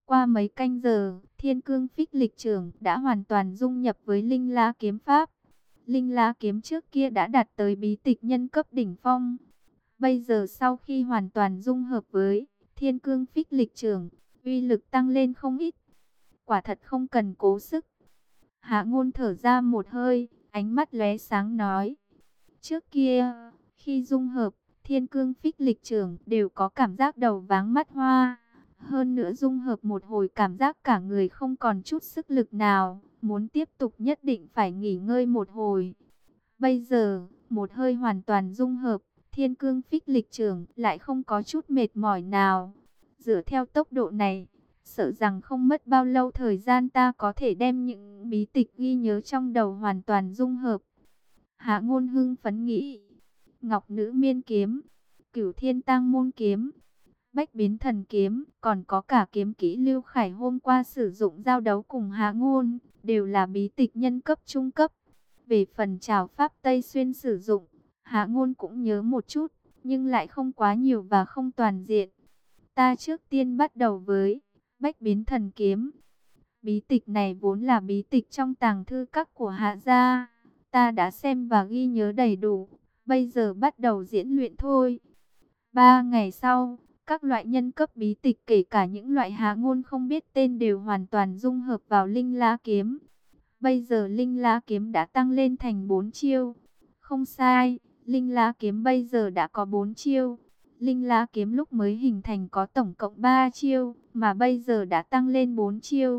Qua mấy canh giờ, Thiên Cương Phích Lịch Trưởng đã hoàn toàn dung nhập với Linh La kiếm pháp. Linh La kiếm trước kia đã đạt tới bí tịch nhân cấp đỉnh phong. Bây giờ sau khi hoàn toàn dung hợp với Thiên Cương Phích Lịch Trưởng, uy lực tăng lên không ít. Quả thật không cần cố sức. Hạ Ngôn thở ra một hơi, ánh mắt lóe sáng nói: trước kia, khi dung hợp Thiên Cương Phích Lịch Trưởng đều có cảm giác đầu váng mắt hoa. Hơn nữa dung hợp một hồi cảm giác cả người không còn chút sức lực nào, muốn tiếp tục nhất định phải nghỉ ngơi một hồi. Bây giờ, một hơi hoàn toàn dung hợp, Thiên Cương Phích Lịch Trưởng lại không có chút mệt mỏi nào. Dựa theo tốc độ này, sợ rằng không mất bao lâu thời gian ta có thể đem những bí tịch ghi nhớ trong đầu hoàn toàn dung hợp. Hạ Ngôn hưng phấn nghĩ, Ngọc Nữ Miên kiếm, Cửu Thiên Tang Môn kiếm, Bách Biến Thần kiếm, còn có cả kiếm kỹ Lưu Khải hôm qua sử dụng giao đấu cùng Hạ Ngôn, đều là bí tịch nhân cấp trung cấp. Về phần trảo pháp Tây Xuyên sử dụng, Hạ Ngôn cũng nhớ một chút, nhưng lại không quá nhiều và không toàn diện. Ta trước tiên bắt đầu với Bách Biến Thần kiếm. Bí tịch này vốn là bí tịch trong tàng thư các của Hạ gia, ta đã xem và ghi nhớ đầy đủ, bây giờ bắt đầu diễn luyện thôi. 3 ngày sau, các loại nhân cấp bí tịch kể cả những loại Hạ Ngôn không biết tên đều hoàn toàn dung hợp vào Linh La kiếm. Bây giờ Linh La kiếm đã tăng lên thành 4 chiêu. Không sai, Linh La kiếm bây giờ đã có 4 chiêu. Linh La kiếm lúc mới hình thành có tổng cộng 3 chiêu, mà bây giờ đã tăng lên 4 chiêu.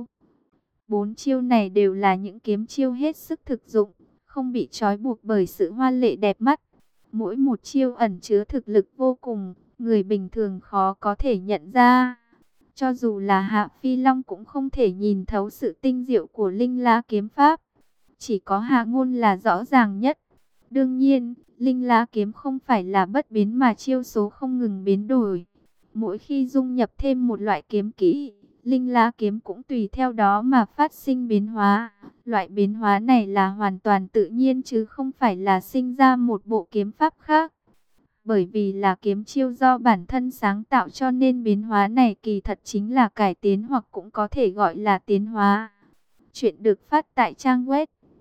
4 chiêu này đều là những kiếm chiêu hết sức thực dụng, không bị trói buộc bởi sự hoa lệ đẹp mắt. Mỗi một chiêu ẩn chứa thực lực vô cùng, người bình thường khó có thể nhận ra. Cho dù là Hạ Phi Long cũng không thể nhìn thấu sự tinh diệu của Linh La kiếm pháp. Chỉ có Hạ Ngôn là rõ ràng nhất. Đương nhiên, Linh La kiếm không phải là bất biến mà chiêu số không ngừng biến đổi. Mỗi khi dung nhập thêm một loại kiếm kỹ, Linh La kiếm cũng tùy theo đó mà phát sinh biến hóa. Loại biến hóa này là hoàn toàn tự nhiên chứ không phải là sinh ra một bộ kiếm pháp khác. Bởi vì là kiếm chiêu do bản thân sáng tạo cho nên biến hóa này kỳ thật chính là cải tiến hoặc cũng có thể gọi là tiến hóa. Chuyện được phát tại trang web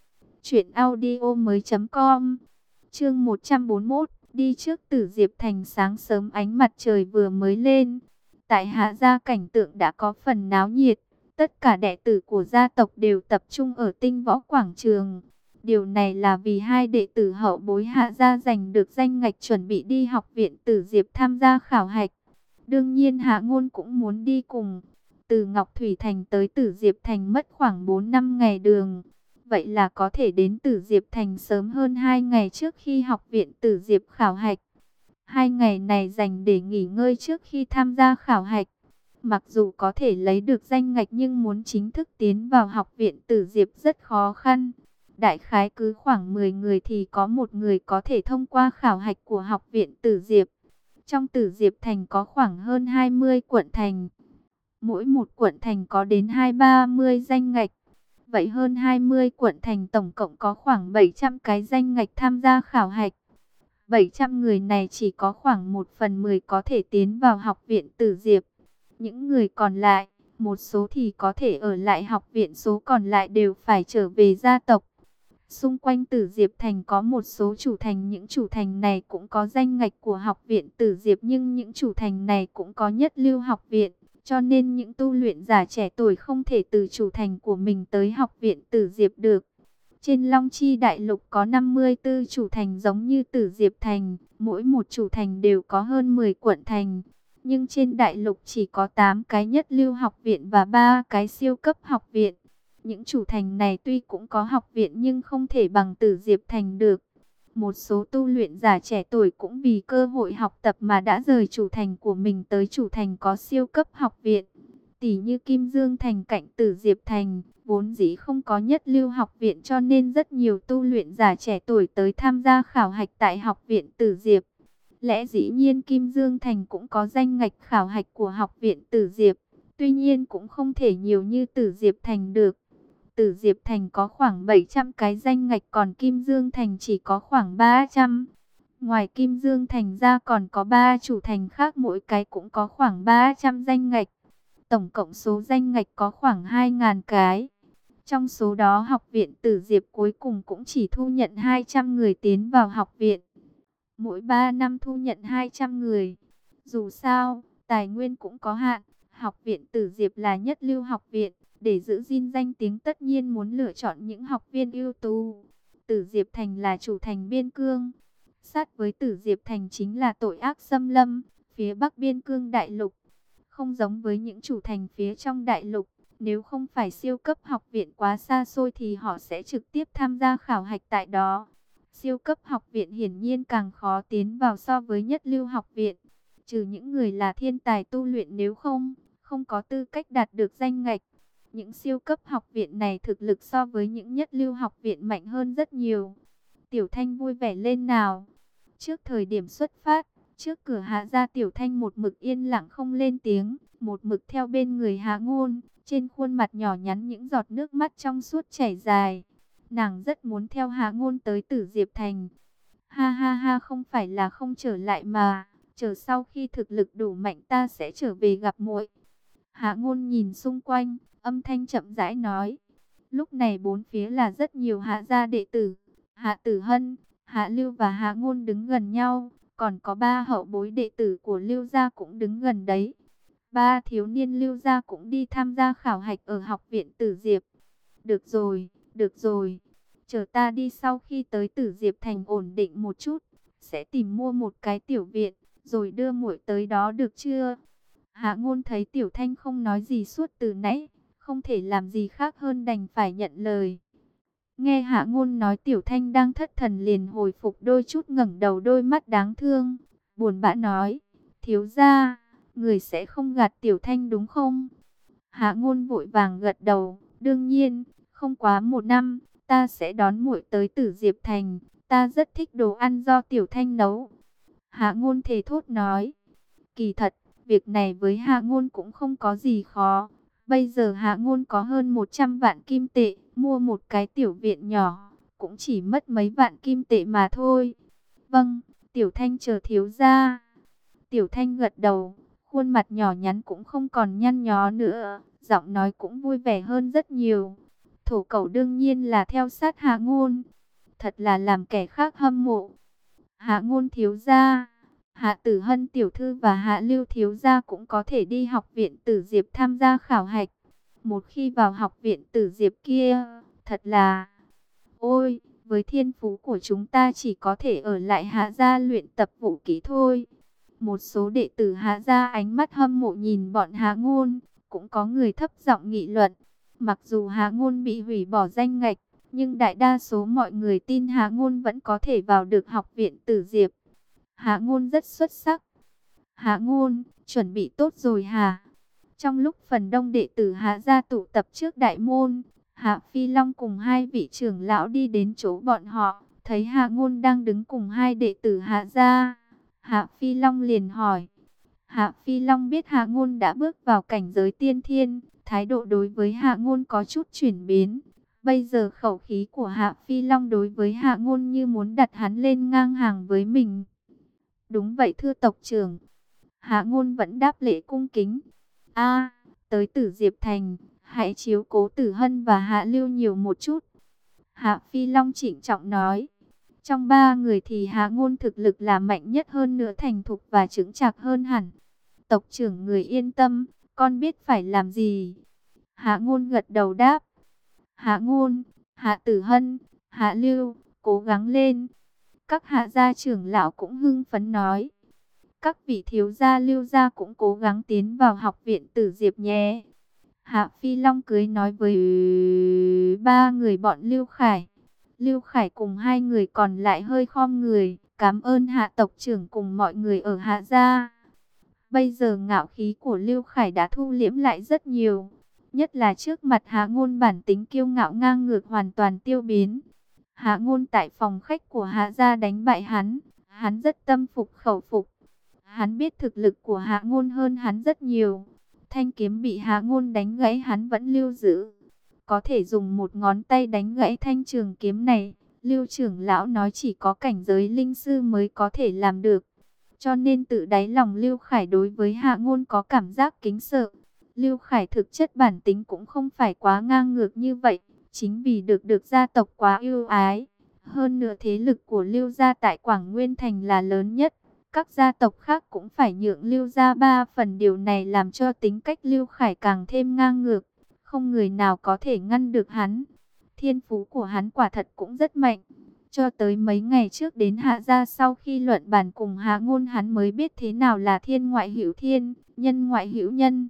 truyệnaudiomoi.com. Chương 141, đi trước Tử Diệp Thành. Sáng sớm ánh mặt trời vừa mới lên, tại Hạ gia cảnh tượng đã có phần náo nhiệt. Tất cả đệ tử của gia tộc đều tập trung ở Tinh Võ Quảng Trường. Điều này là vì hai đệ tử hậu bối Hạ gia giành được danh ngạch chuẩn bị đi học viện Tử Diệp tham gia khảo hạch. Đương nhiên Hạ Ngôn cũng muốn đi cùng. Từ Ngọc Thủy Thành tới Tử Diệp Thành mất khoảng 4-5 ngày đường. Vậy là có thể đến Tử Diệp Thành sớm hơn 2 ngày trước khi học viện Tử Diệp khảo hạch. 2 ngày này dành để nghỉ ngơi trước khi tham gia khảo hạch. Mặc dù có thể lấy được danh ngạch nhưng muốn chính thức tiến vào học viện Tử Diệp rất khó khăn. Đại khái cứ khoảng 10 người thì có một người có thể thông qua khảo hạch của học viện Tử Diệp. Trong Tử Diệp Thành có khoảng hơn 20 quận thành. Mỗi một quận thành có đến 20-30 danh ngạch. Vậy hơn 20 quận thành tổng cộng có khoảng 700 cái danh ngạch tham gia khảo hạch. 700 người này chỉ có khoảng 1/10 có thể tiến vào học viện Tử Diệp. Những người còn lại, một số thì có thể ở lại học viện, số còn lại đều phải trở về gia tộc. Xung quanh Tử Diệp Thành có một số chủ thành, những chủ thành này cũng có danh ngạch của học viện Tử Diệp nhưng những chủ thành này cũng có nhất lưu học viện, cho nên những tu luyện giả trẻ tuổi không thể từ chủ thành của mình tới học viện Tử Diệp được. Trên Long Chi Đại Lục có 54 chủ thành giống như Tử Diệp Thành, mỗi một chủ thành đều có hơn 10 quận thành. Nhưng trên Đại Lục chỉ có 8 cái nhất lưu học viện và 3 cái siêu cấp học viện. Những chủ thành này tuy cũng có học viện nhưng không thể bằng Tử Diệp Thành được. Một số tu luyện giả trẻ tuổi cũng vì cơ hội học tập mà đã rời chủ thành của mình tới chủ thành có siêu cấp học viện. Tỷ như Kim Dương Thành cạnh Tử Diệp Thành, vốn dĩ không có nhất lưu học viện cho nên rất nhiều tu luyện giả trẻ tuổi tới tham gia khảo hạch tại học viện Tử Diệp. Lẽ dĩ nhiên Kim Dương Thành cũng có danh ngạch khảo hạch của học viện Tử Diệp, tuy nhiên cũng không thể nhiều như Tử Diệp Thành được. Tử Diệp Thành có khoảng 700 cái danh ngạch còn Kim Dương Thành chỉ có khoảng 300. Ngoài Kim Dương Thành ra còn có 3 chủ thành khác mỗi cái cũng có khoảng 300 danh ngạch. Tổng cộng số danh ngạch có khoảng 2.000 cái. Trong số đó học viện Tử Diệp cuối cùng cũng chỉ thu nhận 200 người tiến vào học viện. Mỗi 3 năm thu nhận 200 người. Dù sao, tài nguyên cũng có hạn. Học viện Tử Diệp là nhất lưu học viện. Để giữ gìn danh tiếng tất nhiên muốn lựa chọn những học viên ưu tú. Tử Diệp Thành là chủ thành biên cương. Sát với Tử Diệp Thành chính là tội ác xâm lâm, phía bắc biên cương đại lục. Không giống với những chủ thành phía trong đại lục. Nếu không phải siêu cấp học viện quá xa xôi thì họ sẽ trực tiếp tham gia khảo hạch tại đó. Siêu cấp học viện hiển nhiên càng khó tiến vào so với nhất lưu học viện. Trừ những người là thiên tài tu luyện, nếu không có tư cách đạt được danh ngạch. Những siêu cấp học viện này thực lực so với những nhất lưu học viện mạnh hơn rất nhiều. Tiểu Thanh vui vẻ lên nào. Trước thời điểm xuất phát, trước cửa Hạ gia, Tiểu Thanh một mực yên lặng không lên tiếng, một mực theo bên người Hạ Ngôn. Trên khuôn mặt nhỏ nhắn những giọt nước mắt trong suốt chảy dài. Nàng rất muốn theo Hạ Ngôn tới Tử Diệp Thành. Ha ha ha, không phải là không trở lại mà. Chờ sau khi thực lực đủ mạnh ta sẽ trở về gặp muội. Hạ Ngôn nhìn xung quanh, âm thanh chậm rãi nói. Lúc này bốn phía là rất nhiều Hạ gia đệ tử. Hạ Tử Hân, Hạ Lưu và Hạ Ngôn đứng gần nhau. Còn có 3 hậu bối đệ tử của Lưu gia cũng đứng gần đấy. 3 thiếu niên Lưu gia cũng đi tham gia khảo hạch ở học viện Tử Diệp. Được rồi, được rồi. Chờ ta đi, sau khi tới Tử Diệp Thành ổn định một chút, sẽ tìm mua một cái tiểu viện, rồi đưa muội tới đó được chưa? Hạ Ngôn thấy Tiểu Thanh không nói gì suốt từ nãy, không thể làm gì khác hơn đành phải nhận lời. Nghe Hạ Ngôn nói, Tiểu Thanh đang thất thần liền hồi phục đôi chút, ngẩng đầu, đôi mắt đáng thương, buồn bã nói: thiếu gia, người sẽ không gạt Tiểu Thanh đúng không? Hạ Ngôn vội vàng gật đầu, đương nhiên, không quá 1 năm, ta sẽ đón muội tới Tử Diệp Thành, ta rất thích đồ ăn do Tiểu Thanh nấu. Hạ Ngôn thề thốt nói. Kỳ thật, việc này với Hạ Ngôn cũng không có gì khó. Bây giờ Hạ Ngôn có hơn 100 vạn kim tệ, mua một cái tiểu viện nhỏ, cũng chỉ mất mấy vạn kim tệ mà thôi. Vâng, Tiểu Thanh chờ thiếu gia. Tiểu Thanh gật đầu, khuôn mặt nhỏ nhắn cũng không còn nhăn nhó nữa, giọng nói cũng vui vẻ hơn rất nhiều. Thổ Cẩu đương nhiên là theo sát Hạ Ngôn, thật là làm kẻ khác hâm mộ. Hạ Ngôn thiếu gia, Hạ Tử Hân tiểu thư và Hạ Lưu thiếu gia cũng có thể đi học viện Tử Diệp tham gia khảo hạch. Một khi vào học viện Tử Diệp kia, thật là... Ôi, với thiên phú của chúng ta chỉ có thể ở lại Hạ gia luyện tập vũ kỹ thôi. Một số đệ tử Hạ gia ánh mắt hâm mộ nhìn bọn Hạ Ngôn, cũng có người thấp giọng nghị luận. Mặc dù Hạ Ngôn bị hủy bỏ danh ngạch, nhưng đại đa số mọi người tin Hạ Ngôn vẫn có thể vào được học viện Tử Diệp. Hạ Ngôn rất xuất sắc. Hạ Ngôn, chuẩn bị tốt rồi hả? Trong lúc phần đông đệ tử Hạ gia tụ tập trước đại môn, Hạ Phi Long cùng 2 vị trưởng lão đi đến chỗ bọn họ, thấy Hạ Ngôn đang đứng cùng 2 đệ tử Hạ gia. Hạ Phi Long liền hỏi. Hạ Phi Long biết Hạ Ngôn đã bước vào cảnh giới tiên thiên, thái độ đối với Hạ Ngôn có chút chuyển biến. Bây giờ khẩu khí của Hạ Phi Long đối với Hạ Ngôn như muốn đặt hắn lên ngang hàng với mình. Đúng vậy thưa tộc trưởng. Hạ Ngôn vẫn đáp lễ cung kính. Tới Tử Diệp Thành, hãy chiếu cố Tử Hân và Hạ Lưu nhiều một chút. Hạ Phi Long trịnh trọng nói. Trong 3 người thì Hạ Ngôn thực lực là mạnh nhất, hơn nữa thành thục và chững chạc hơn hẳn. Tộc trưởng người yên tâm, con biết phải làm gì. Hạ Ngôn gật đầu đáp. Hạ Ngôn, Hạ Tử Hân, Hạ Lưu, cố gắng lên. Các Hạ gia trưởng lão cũng hưng phấn nói. Các vị thiếu gia Lưu gia cũng cố gắng tiến vào học viện Tử Diệp nhé. Hạ Phi Long cười nói với 3 người bọn Lưu Khải. Lưu Khải cùng 2 người còn lại hơi khom người, cảm ơn Hạ tộc trưởng cùng mọi người ở Hạ gia. Bây giờ ngạo khí của Lưu Khải đã thu liễm lại rất nhiều, nhất là trước mặt Hạ Ngôn, bản tính kiêu ngạo ngang ngược hoàn toàn tiêu biến. Hạ Ngôn tại phòng khách của Hạ gia đánh bại hắn, hắn rất tâm phục khẩu phục. Hắn biết thực lực của Hạ Ngôn hơn hắn rất nhiều. Thanh kiếm bị Hạ Ngôn đánh gãy hắn vẫn lưu giữ. Có thể dùng một ngón tay đánh gãy thanh trường kiếm này, Lưu trưởng lão nói chỉ có cảnh giới linh sư mới có thể làm được. Cho nên tự đáy lòng Lưu Khải đối với Hạ Ngôn có cảm giác kính sợ. Lưu Khải thực chất bản tính cũng không phải quá ngang ngược như vậy, chính vì được gia tộc quá ưu ái. Hơn nữa thế lực của Lưu gia tại Quảng Nguyên Thành là lớn nhất, các gia tộc khác cũng phải nhượng Lưu gia 3 phần, điều này làm cho tính cách Lưu Khải càng thêm ngang ngược, không người nào có thể ngăn được hắn. Thiên phú của hắn quả thật cũng rất mạnh. Cho tới mấy ngày trước đến Hạ gia, sau khi luận bàn cùng Hạ Ngôn, hắn mới biết thế nào là thiên ngoại hữu thiên, nhân ngoại hữu nhân.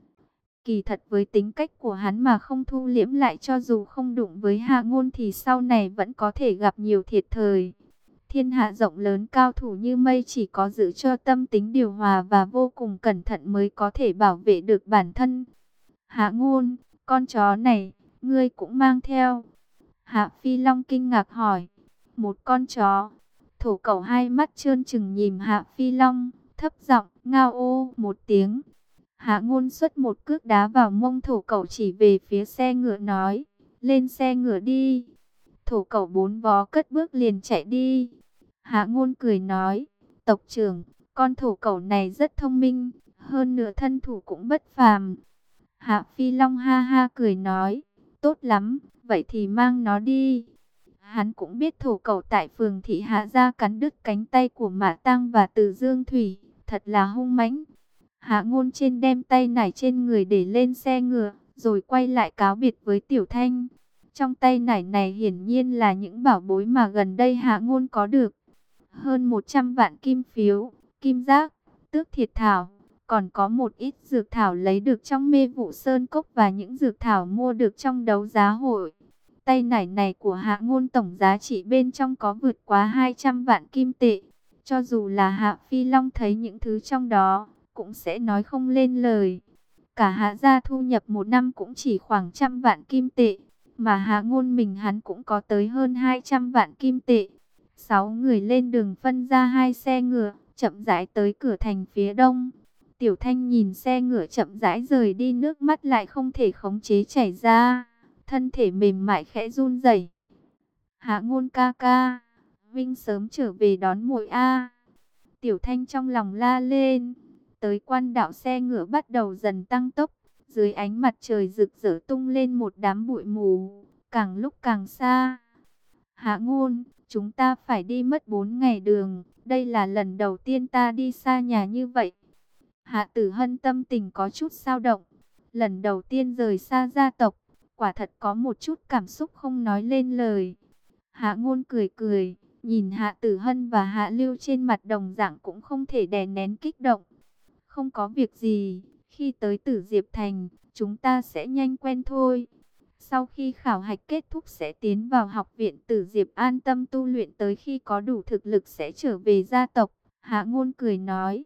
Kỳ thật với tính cách của hắn mà không thu liễm lại, cho dù không đụng với Hạ Ngôn thì sau này vẫn có thể gặp nhiều thiệt thòi. Thiên hạ rộng lớn, cao thủ như mây, chỉ có giữ cho tâm tính điều hòa và vô cùng cẩn thận mới có thể bảo vệ được bản thân. Hạ Ngôn, con chó này, ngươi cũng mang theo? Hạ Phi Long kinh ngạc hỏi. Một con chó? Thổ Cẩu hai mắt trơn trừng nhìn Hạ Phi Long, thấp giọng ngao ô một tiếng. Hạ Ngôn xuất một cước đá vào mông Thổ Cẩu, chỉ về phía xe ngựa nói, lên xe ngựa đi. Thổ Cẩu bốn vó cất bước liền chạy đi. Hạ Ngôn cười nói, tộc trưởng, con Thổ Cẩu này rất thông minh, hơn nữa thân thủ cũng bất phàm. Hạ Phi Long ha ha cười nói, tốt lắm, vậy thì mang nó đi. Hắn cũng biết Thổ Cẩu tại phường thị Hạ gia cắn đứt cánh tay của Mã Tăng và Từ Dương Thủy, thật là hung mãnh. Hạ Ngôn trên đem tay nải trên người để lên xe ngựa, rồi quay lại cáo biệt với Tiểu Thanh. Trong tay nải này hiển nhiên là những bảo bối mà gần đây Hạ Ngôn có được. Hơn 100 vạn kim phiếu, kim giác, tước thiệt thảo, còn có một ít dược thảo lấy được trong Mê Vụ Sơn Cốc và những dược thảo mua được trong đấu giá hội. Tay nải này của Hạ Ngôn tổng giá trị bên trong có vượt quá 200 vạn kim tệ. Cho dù là Hạ Phi Long thấy những thứ trong đó, cũng sẽ nói không lên lời. Cả Hạ gia thu nhập một năm cũng chỉ khoảng 100 vạn kim tệ, mà Hạ Ngôn mình hắn cũng có tới hơn 200 vạn kim tệ. 6 người lên đường phân ra 2 xe ngựa, chậm rãi tới cửa thành phía đông. Tiểu Thanh nhìn xe ngựa chậm rãi rời đi, nước mắt lại không thể khống chế chảy ra, thân thể mềm mại khẽ run rẩy. Hạ Ngôn ca ca, Vinh sớm trở về đón muội a. Tiểu Thanh trong lòng la lên. Tới quan đạo, xe ngựa bắt đầu dần tăng tốc, dưới ánh mặt trời rực rỡ tung lên một đám bụi mù, càng lúc càng xa. Hạ Ngôn, chúng ta phải đi mất 4 ngày đường, đây là lần đầu tiên ta đi xa nhà như vậy. Hạ Tử Hân tâm tình có chút dao động, lần đầu tiên rời xa gia tộc, quả thật có một chút cảm xúc không nói lên lời. Hạ Ngôn cười cười, nhìn Hạ Tử Hân và Hạ Lưu trên mặt đồng dạng cũng không thể đè nén kích động. Không có việc gì, khi tới Tử Diệp Thành, chúng ta sẽ nhanh quen thôi. Sau khi khảo hạch kết thúc sẽ tiến vào học viện Tử Diệp an tâm tu luyện, tới khi có đủ thực lực sẽ trở về gia tộc. Hạ Ngôn cười nói.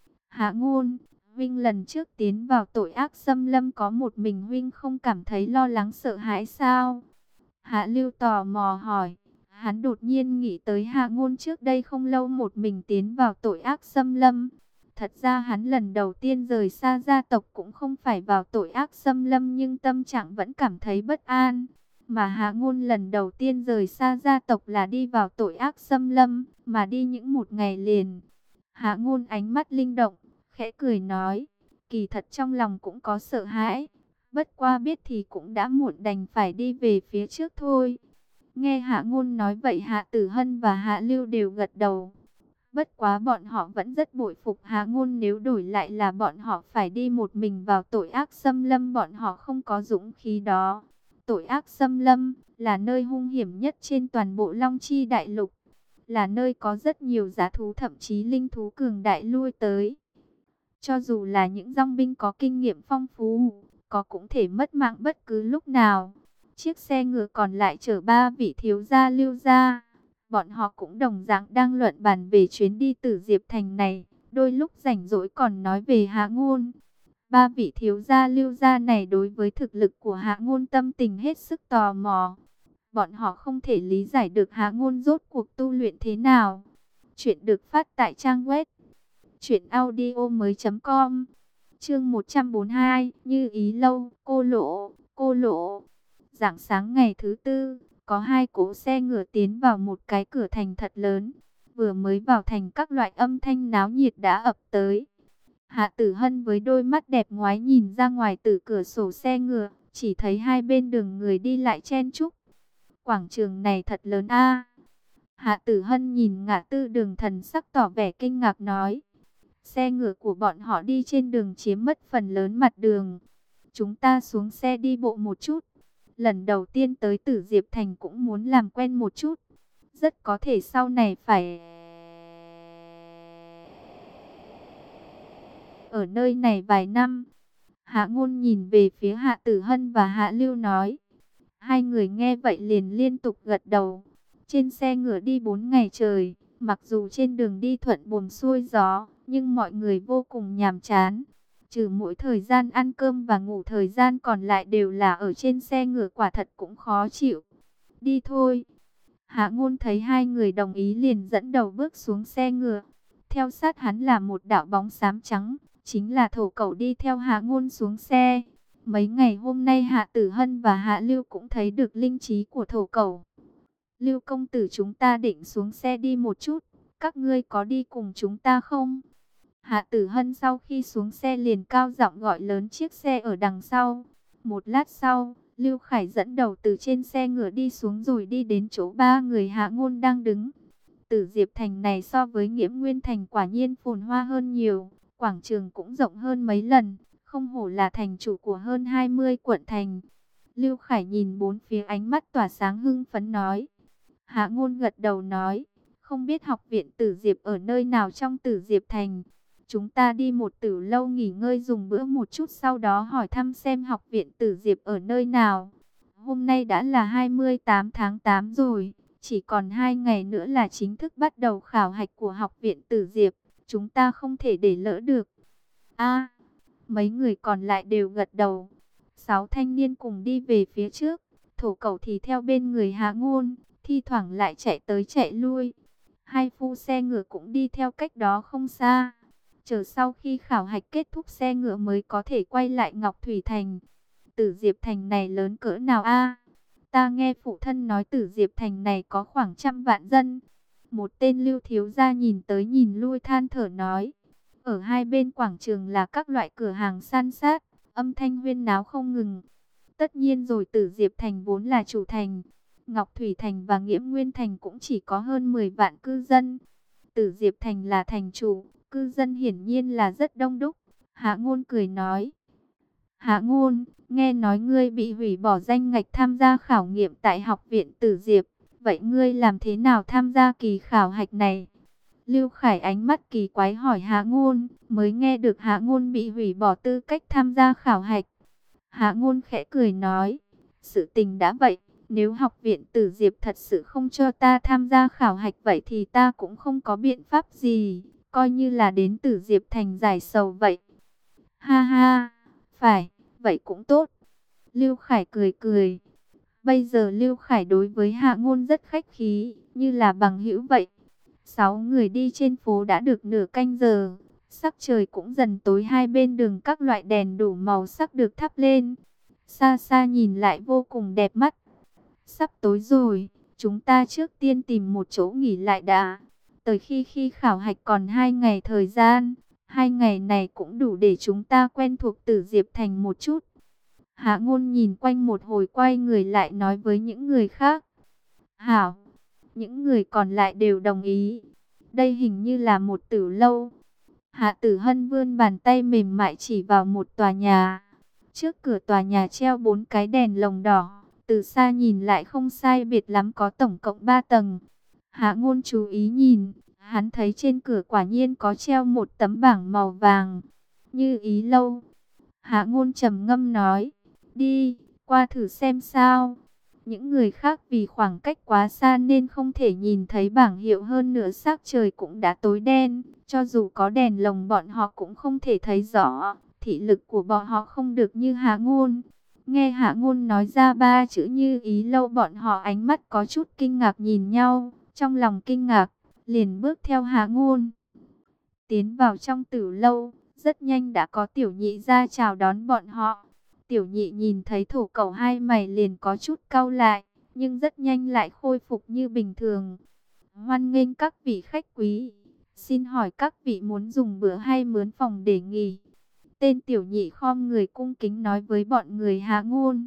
Hạ Ngôn, Vinh lần trước tiến vào tội ác xâm lâm có một mình Vinh, không cảm thấy lo lắng sợ hãi sao? Hạ Lưu tò mò hỏi. Hắn đột nhiên nghĩ tới Hạ Ngôn trước đây không lâu một mình tiến vào tội ác xâm lâm. Thật ra hắn lần đầu tiên rời xa gia tộc cũng không phải vào tội ác xâm lâm, nhưng tâm trạng vẫn cảm thấy bất an. Mà Hạ Ngôn lần đầu tiên rời xa gia tộc là đi vào tội ác xâm lâm, mà đi những 1 ngày liền. Hạ Ngôn ánh mắt linh động, khẽ cười nói, kỳ thật trong lòng cũng có sợ hãi. Bất qua biết thì cũng đã muộn, đành phải đi về phía trước thôi. Nghe Hạ Ngôn nói vậy, Hạ Tử Hân và Hạ Lưu đều gật đầu. Bất quá bọn họ vẫn rất bội phục Hạ Ngôn, nếu đổi lại là bọn họ phải đi một mình vào tội ác xâm lâm, bọn họ không có dũng khí đó. Tội ác xâm lâm là nơi hung hiểm nhất trên toàn bộ Long Chi Đại Lục, là nơi có rất nhiều dã thú, thậm chí linh thú cường đại lui tới. Cho dù là những dòng binh có kinh nghiệm phong phú, có cũng thể mất mạng bất cứ lúc nào. Chiếc xe ngựa còn lại chở 3 vị thiếu gia Lưu gia. Bọn họ cũng đồng dạng đang luận bàn về chuyến đi Tử Diệp Thành này, đôi lúc rảnh rỗi còn nói về Hạ Ngôn. 3 vị thiếu gia Lưu gia này đối với thực lực của Hạ Ngôn tâm tình hết sức tò mò. Bọn họ không thể lý giải được Hạ Ngôn rốt cuộc tu luyện thế nào. Chuyện được phát tại trang web truyệnaudiomoi.com. Chương 142, Như Ý Lâu, cô lộ. Rạng sáng ngày thứ tư, có 2 cỗ xe ngựa tiến vào một cái cửa thành thật lớn. Vừa mới vào thành, các loại âm thanh náo nhiệt đã ập tới. Hạ Tử Hân với đôi mắt đẹp ngoái nhìn ra ngoài từ cửa sổ xe ngựa, chỉ thấy hai bên đường người đi lại chen chúc. Quảng trường này thật lớn a. Hạ Tử Hân nhìn ngã tư Đường Thần sắc tỏ vẻ kinh ngạc nói. Xe ngựa của bọn họ đi trên đường chiếm mất phần lớn mặt đường. Chúng ta xuống xe đi bộ một chút. Lần đầu tiên tới Tử Diệp Thành cũng muốn làm quen một chút. Rất có thể sau này phải ở nơi này vài năm. Hạ Ngôn nhìn về phía Hạ Tử Hân và Hạ Lưu nói. Hai người nghe vậy liền liên tục gật đầu. Trên xe ngựa đi 4 ngày trời, mặc dù trên đường đi thuận buồm xuôi gió, nhưng mọi người vô cùng nhàm chán. Trừ mỗi thời gian ăn cơm và ngủ, thời gian còn lại đều là ở trên xe ngựa, quả thật cũng khó chịu. Đi thôi. Hạ Ngôn thấy hai người đồng ý liền dẫn đầu bước xuống xe ngựa. Theo sát hắn là một đạo bóng xám trắng, chính là Thổ Cẩu đi theo Hạ Ngôn xuống xe. Mấy ngày hôm nay Hạ Tử Hân và Hạ Lưu cũng thấy được linh trí của Thổ Cẩu. Lưu công tử, chúng ta định xuống xe đi một chút, các ngươi có đi cùng chúng ta không? Hạ Tử Hân sau khi xuống xe liền cao giọng gọi lớn chiếc xe ở đằng sau. Một lát sau, Lưu Khải dẫn đầu từ trên xe ngựa đi xuống rồi đi đến chỗ ba người Hạ Ngôn đang đứng. Tử Diệp Thành này so với Nghiễm Nguyên Thành quả nhiên phồn hoa hơn nhiều, quảng trường cũng rộng hơn mấy lần, không hổ là thành chủ của hơn 20 quận thành. Lưu Khải nhìn bốn phía, ánh mắt tỏa sáng hưng phấn nói. Hạ Ngôn gật đầu nói, không biết học viện Tử Diệp ở nơi nào trong Tử Diệp Thành. Chúng ta đi một Tử lâu nghỉ ngơi dùng bữa một chút, sau đó hỏi thăm xem học viện Tử Diệp ở nơi nào. Hôm nay đã là 28 tháng 8 rồi, chỉ còn 2 ngày nữa là chính thức bắt đầu khảo hạch của học viện Tử Diệp. Chúng ta không thể để lỡ được. A, mấy người còn lại đều gật đầu. 6 thanh niên cùng đi về phía trước, Thổ Cẩu thì theo bên người Hạ Ngôn, thi thoảng lại chạy tới chạy lui. Hai phu xe ngựa cũng đi theo cách đó không xa. Chờ sau khi khảo hạch kết thúc, xe ngựa mới có thể quay lại Ngọc Thủy Thành. Tử Diệp Thành này lớn cỡ nào a? Ta nghe phụ thân nói Tử Diệp Thành này có khoảng 100 vạn dân. Một tên Lưu thiếu gia nhìn tới nhìn lui than thở nói. Ở hai bên quảng trường là các loại cửa hàng san sát, âm thanh huyên náo không ngừng. Tất nhiên rồi, Tử Diệp Thành vốn là chủ thành. Ngọc Thủy Thành và Nghiễm Nguyên Thành cũng chỉ có hơn 10 vạn cư dân. Tử Diệp Thành là thành chủ, cư dân hiển nhiên là rất đông đúc. Hạ Ngôn cười nói. Hạ Ngôn, nghe nói ngươi bị hủy bỏ danh ngạch tham gia khảo nghiệm tại học viện Tử Diệp. Vậy ngươi làm thế nào tham gia kỳ khảo hạch này? Lưu Khải ánh mắt kỳ quái hỏi Hạ Ngôn, mới nghe được Hạ Ngôn bị hủy bỏ tư cách tham gia khảo hạch. Hạ Ngôn khẽ cười nói, sự tình đã vậy, nếu học viện Tử Diệp thật sự không cho ta tham gia khảo hạch vậy thì ta cũng không có biện pháp gì, coi như là đến Tử Diệp Thành giải sầu vậy. Ha ha, phải, vậy cũng tốt. Lưu Khải cười cười. Bây giờ Lưu Khải đối với Hạ Ngôn rất khách khí, như là bằng hữu vậy. 6 người đi trên phố đã được nửa canh giờ. Sắc trời cũng dần tối, hai bên đường các loại đèn đủ màu sắc được thắp lên. Xa xa nhìn lại vô cùng đẹp mắt. Sắp tối rồi, chúng ta trước tiên tìm một chỗ nghỉ lại đã. Tới khi khảo hạch còn 2 ngày thời gian. 2 ngày này cũng đủ để chúng ta quen thuộc Tử Diệp Thành một chút. Hạ Ngôn nhìn quanh một hồi, quay người lại nói với những người khác. Hảo, những người còn lại đều đồng ý. Đây hình như là một Tử lâu. Hạ Tử Hân vươn bàn tay mềm mại chỉ vào một tòa nhà. Trước cửa tòa nhà treo 4 cái đèn lồng đỏ. Từ xa nhìn lại không sai biệt lắm, có tổng cộng 3 tầng. Hạ Ngôn chú ý nhìn, hắn thấy trên cửa quả nhiên có treo một tấm bảng màu vàng, Như Ý lâu. Hạ Ngôn trầm ngâm nói, đi, qua thử xem sao. Những người khác vì khoảng cách quá xa nên không thể nhìn thấy bảng hiệu, hơn nữa sắc trời cũng đã tối đen. Cho dù có đèn lồng bọn họ cũng không thể thấy rõ, thị lực của bọn họ không được như Hạ Ngôn. Nghe Hạ Ngôn nói ra 3 chữ Như Ý lâu, bọn họ ánh mắt có chút kinh ngạc nhìn nhau. Trong lòng kinh ngạc, liền bước theo Hạ Ngôn tiến vào trong Tử lâu. Rất nhanh đã có tiểu nhị ra chào đón bọn họ. Tiểu nhị nhìn thấy Thổ Cẩu, hai mày liền có chút cau lại, nhưng rất nhanh lại khôi phục như bình thường. Hoan nghênh các vị khách quý, Xin hỏi các vị muốn dùng bữa hay mướn phòng để nghỉ? Tên tiểu nhị khom người cung kính nói với bọn người Hạ Ngôn.